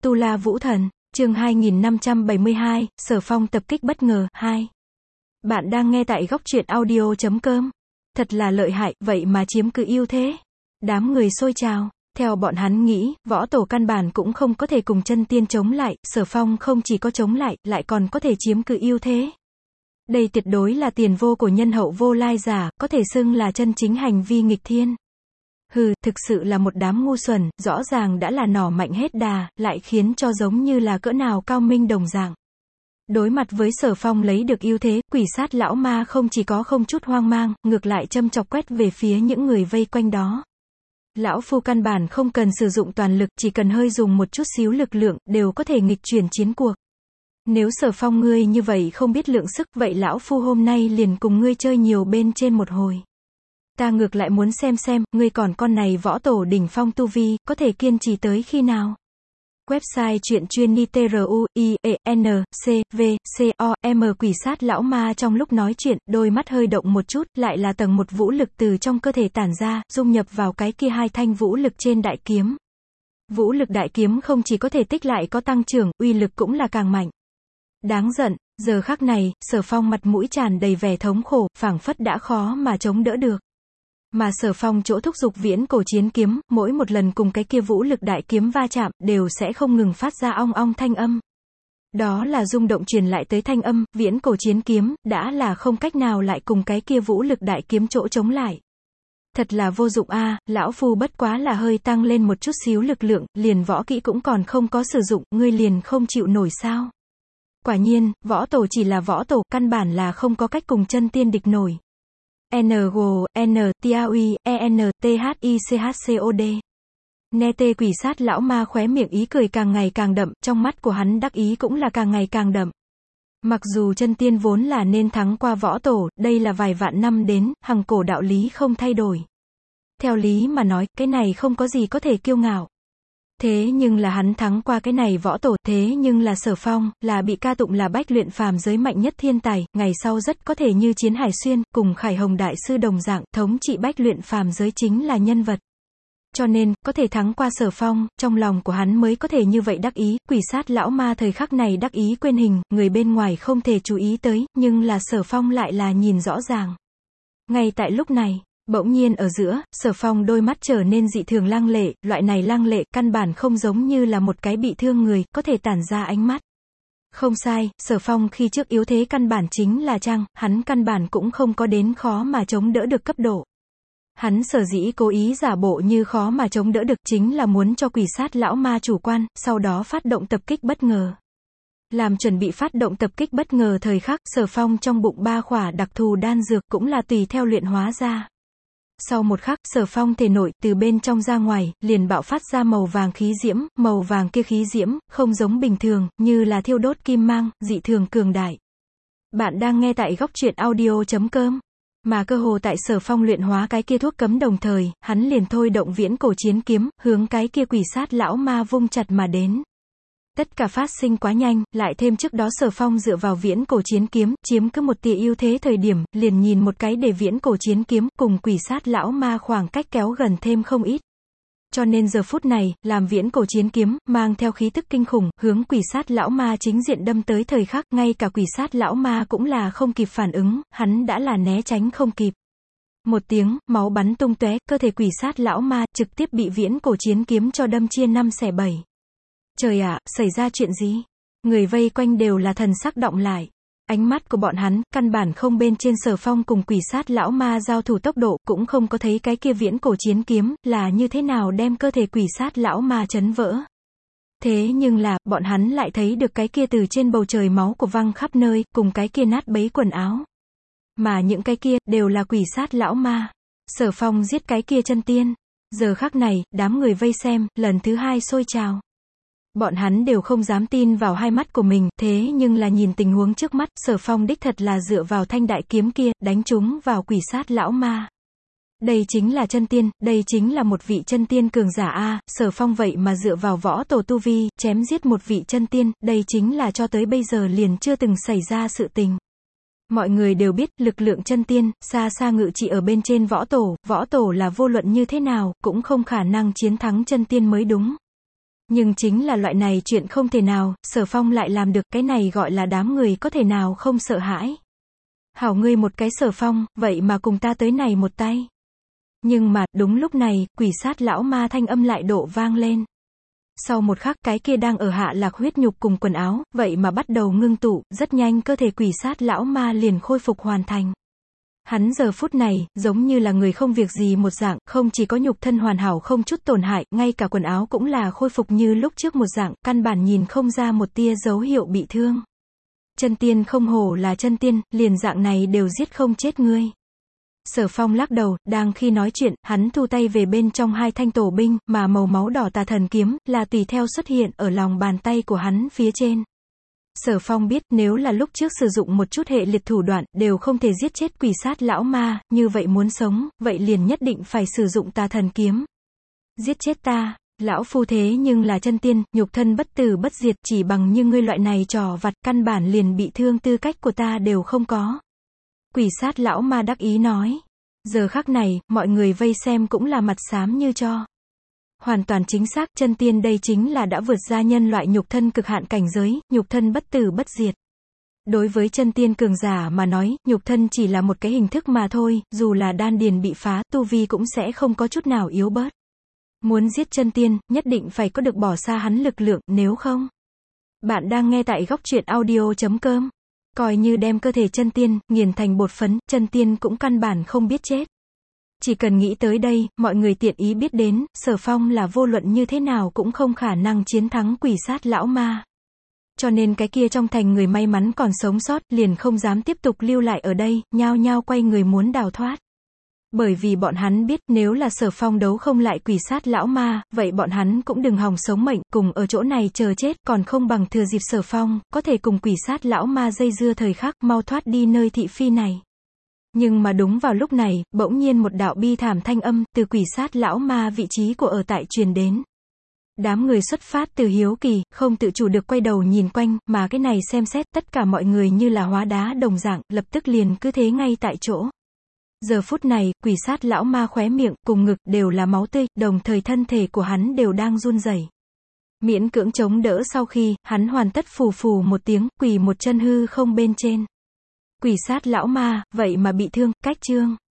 Tu La Vũ Thần, chương 2572, Sở Phong tập kích bất ngờ, 2. Bạn đang nghe tại góc truyện audio.com. Thật là lợi hại, vậy mà chiếm cứ ưu thế. Đám người xôi trào. Theo bọn hắn nghĩ, võ tổ căn bản cũng không có thể cùng chân tiên chống lại, Sở Phong không chỉ có chống lại còn có thể chiếm cứ ưu thế. Đây tuyệt đối là tiền vô của nhân hậu vô lai giả, có thể xưng là chân chính hành vi nghịch thiên. Hừ, thực sự là một đám ngu xuẩn, rõ ràng đã là nỏ mạnh hết đà, lại khiến cho giống như là cỡ nào cao minh đồng dạng. Đối mặt với Sở Phong lấy được ưu thế, quỷ sát lão ma không chỉ có không chút hoang mang, ngược lại châm chọc quét về phía những người vây quanh đó. Lão phu căn bản không cần sử dụng toàn lực, chỉ cần hơi dùng một chút xíu lực lượng, đều có thể nghịch chuyển chiến cuộc. Nếu Sở Phong ngươi như vậy không biết lượng sức, vậy lão phu hôm nay liền cùng ngươi chơi nhiều bên trên một hồi. Ta ngược lại muốn xem, ngươi còn con này võ tổ đỉnh phong tu vi, có thể kiên trì tới khi nào? Website truyện chuyên nitruienc.v.com quỷ sát lão ma trong lúc nói chuyện, đôi mắt hơi động một chút, lại là tầng một vũ lực từ trong cơ thể tản ra, dung nhập vào cái kia hai thanh vũ lực trên đại kiếm. Vũ lực đại kiếm không chỉ có thể tích lại có tăng trưởng, uy lực cũng là càng mạnh. Đáng giận, giờ khắc này, Sở Phong mặt mũi tràn đầy vẻ thống khổ, phảng phất đã khó mà chống đỡ được. Mà Sở Phong chỗ thúc giục viễn cổ chiến kiếm, mỗi một lần cùng cái kia vũ lực đại kiếm va chạm, đều sẽ không ngừng phát ra ong ong thanh âm. Đó là rung động truyền lại tới thanh âm, viễn cổ chiến kiếm, đã là không cách nào lại cùng cái kia vũ lực đại kiếm chỗ chống lại. Thật là vô dụng a, lão phu bất quá là hơi tăng lên một chút xíu lực lượng, liền võ kỹ cũng còn không có sử dụng, ngươi liền không chịu nổi sao? Quả nhiên, võ tổ chỉ là võ tổ, căn bản là không có cách cùng chân tiên địch nổi. NGONTAUIENTHICHCOD. Nghe tê quỷ sát lão ma khóe miệng ý cười càng ngày càng đậm, trong mắt của hắn đắc ý cũng là càng ngày càng đậm. Mặc dù chân tiên vốn là nên thắng qua võ tổ, đây là vài vạn năm đến, hằng cổ đạo lý không thay đổi. Theo lý mà nói, cái này không có gì có thể kiêu ngạo. Thế nhưng là hắn thắng qua cái này võ tổ, thế nhưng là Sở Phong, là bị ca tụng là bách luyện phàm giới mạnh nhất thiên tài, ngày sau rất có thể như Chiến Hải Xuyên, cùng Khải Hồng Đại Sư đồng dạng, thống trị bách luyện phàm giới chính là nhân vật. Cho nên, có thể thắng qua Sở Phong, trong lòng của hắn mới có thể như vậy đắc ý, quỷ sát lão ma thời khắc này đắc ý quên hình, người bên ngoài không thể chú ý tới, nhưng là Sở Phong lại là nhìn rõ ràng. Ngay tại lúc này, bỗng nhiên ở giữa, Sở Phong đôi mắt trở nên dị thường lăng lệ, loại này lăng lệ, căn bản không giống như là một cái bị thương người, có thể tản ra ánh mắt. Không sai, Sở Phong khi trước yếu thế căn bản chính là chăng, hắn căn bản cũng không có đến khó mà chống đỡ được cấp độ. Hắn sở dĩ cố ý giả bộ như khó mà chống đỡ được chính là muốn cho quỷ sát lão ma chủ quan, sau đó phát động tập kích bất ngờ. Làm chuẩn bị phát động tập kích bất ngờ thời khắc, Sở Phong trong bụng 3 khỏa đặc thù đan dược cũng là tùy theo luyện hóa ra. Sau một khắc, Sở Phong thể nội, từ bên trong ra ngoài, liền bạo phát ra màu vàng khí diễm, màu vàng kia khí diễm, không giống bình thường, như là thiêu đốt kim mang, dị thường cường đại. Bạn đang nghe tại góc truyện audio.com. Mà cơ hồ tại Sở Phong luyện hóa cái kia thuốc cấm đồng thời, hắn liền thôi động viễn cổ chiến kiếm, hướng cái kia quỷ sát lão ma vung chặt mà đến. Tất cả phát sinh quá nhanh, lại thêm trước đó Sở Phong dựa vào viễn cổ chiến kiếm, chiếm cứ một tia ưu thế thời điểm, liền nhìn một cái để viễn cổ chiến kiếm, cùng quỷ sát lão ma khoảng cách kéo gần thêm không ít. Cho nên giờ phút này, làm viễn cổ chiến kiếm, mang theo khí tức kinh khủng, hướng quỷ sát lão ma chính diện đâm tới thời khắc, ngay cả quỷ sát lão ma cũng là không kịp phản ứng, hắn đã là né tránh không kịp. Một tiếng, máu bắn tung tóe, cơ thể quỷ sát lão ma, trực tiếp bị viễn cổ chiến kiếm cho đâm chia 5 xẻ 7. Trời ạ, xảy ra chuyện gì? Người vây quanh đều là thần sắc động lại. Ánh mắt của bọn hắn, căn bản không bên trên Sở Phong cùng quỷ sát lão ma giao thủ tốc độ, cũng không có thấy cái kia viễn cổ chiến kiếm, là như thế nào đem cơ thể quỷ sát lão ma chấn vỡ. Thế nhưng là, bọn hắn lại thấy được cái kia từ trên bầu trời máu của văng khắp nơi, cùng cái kia nát bấy quần áo. Mà những cái kia, đều là quỷ sát lão ma. Sở Phong giết cái kia chân tiên. Giờ khắc này, đám người vây xem, lần thứ hai sôi trào. Bọn hắn đều không dám tin vào hai mắt của mình, thế nhưng là nhìn tình huống trước mắt, Sở Phong đích thật là dựa vào thanh đại kiếm kia, đánh trúng vào quỷ sát lão ma. Đây chính là chân tiên, đây chính là một vị chân tiên cường giả a, Sở Phong vậy mà dựa vào võ tổ tu vi, chém giết một vị chân tiên, đây chính là cho tới bây giờ liền chưa từng xảy ra sự tình. Mọi người đều biết, lực lượng chân tiên, xa xa ngự trị ở bên trên võ tổ là vô luận như thế nào, cũng không khả năng chiến thắng chân tiên mới đúng. Nhưng chính là loại này chuyện không thể nào, Sở Phong lại làm được, cái này gọi là đám người có thể nào không sợ hãi. Hảo ngươi một cái Sở Phong, vậy mà cùng ta tới này một tay. Nhưng mà, đúng lúc này, quỷ sát lão ma thanh âm lại độ vang lên. Sau một khắc, cái kia đang ở hạ lạc huyết nhục cùng quần áo, vậy mà bắt đầu ngưng tụ, rất nhanh cơ thể quỷ sát lão ma liền khôi phục hoàn thành. Hắn giờ phút này, giống như là người không việc gì một dạng, không chỉ có nhục thân hoàn hảo không chút tổn hại, ngay cả quần áo cũng là khôi phục như lúc trước một dạng, căn bản nhìn không ra một tia dấu hiệu bị thương. Chân tiên không hổ là chân tiên, liền dạng này đều giết không chết ngươi. Sở Phong lắc đầu, đang khi nói chuyện, hắn thu tay về bên trong hai thanh tổ binh, mà màu máu đỏ tà thần kiếm, là tùy theo xuất hiện ở lòng bàn tay của hắn phía trên. Sở Phong biết, nếu là lúc trước sử dụng một chút hệ liệt thủ đoạn, đều không thể giết chết quỷ sát lão ma, như vậy muốn sống, vậy liền nhất định phải sử dụng tà thần kiếm. Giết chết ta, lão phu thế nhưng là chân tiên, nhục thân bất tử bất diệt, chỉ bằng như ngươi loại này trò vặt, căn bản liền bị thương tư cách của ta đều không có. Quỷ sát lão ma đắc ý nói. Giờ khắc này, mọi người vây xem cũng là mặt xám như tro. Hoàn toàn chính xác, chân tiên đây chính là đã vượt ra nhân loại nhục thân cực hạn cảnh giới, nhục thân bất tử bất diệt. Đối với chân tiên cường giả mà nói, nhục thân chỉ là một cái hình thức mà thôi, dù là đan điền bị phá, tu vi cũng sẽ không có chút nào yếu bớt. Muốn giết chân tiên, nhất định phải có được bỏ xa hắn lực lượng, nếu không. Bạn đang nghe tại góc truyện audio.com. Coi như đem cơ thể chân tiên, nghiền thành bột phấn, chân tiên cũng căn bản không biết chết. Chỉ cần nghĩ tới đây, mọi người tiện ý biết đến, Sở Phong là vô luận như thế nào cũng không khả năng chiến thắng quỷ sát lão ma. Cho nên cái kia trong thành người may mắn còn sống sót, liền không dám tiếp tục lưu lại ở đây, nhao nhao quay người muốn đào thoát. Bởi vì bọn hắn biết, nếu là Sở Phong đấu không lại quỷ sát lão ma, vậy bọn hắn cũng đừng hòng sống mệnh, cùng ở chỗ này chờ chết, còn không bằng thừa dịp Sở Phong, có thể cùng quỷ sát lão ma dây dưa thời khắc, mau thoát đi nơi thị phi này. Nhưng mà đúng vào lúc này, bỗng nhiên một đạo bi thảm thanh âm, từ quỷ sát lão ma vị trí của ở tại truyền đến. Đám người xuất phát từ hiếu kỳ, không tự chủ được quay đầu nhìn quanh, mà cái này xem xét, tất cả mọi người như là hóa đá đồng dạng, lập tức liền cứ thế ngay tại chỗ. Giờ phút này, quỷ sát lão ma khóe miệng, cùng ngực, đều là máu tươi, đồng thời thân thể của hắn đều đang run rẩy. Miễn cưỡng chống đỡ sau khi, hắn hoàn tất phù phù một tiếng, quỳ một chân hư không bên trên. Quỷ sát lão ma, vậy mà bị thương, cách chương.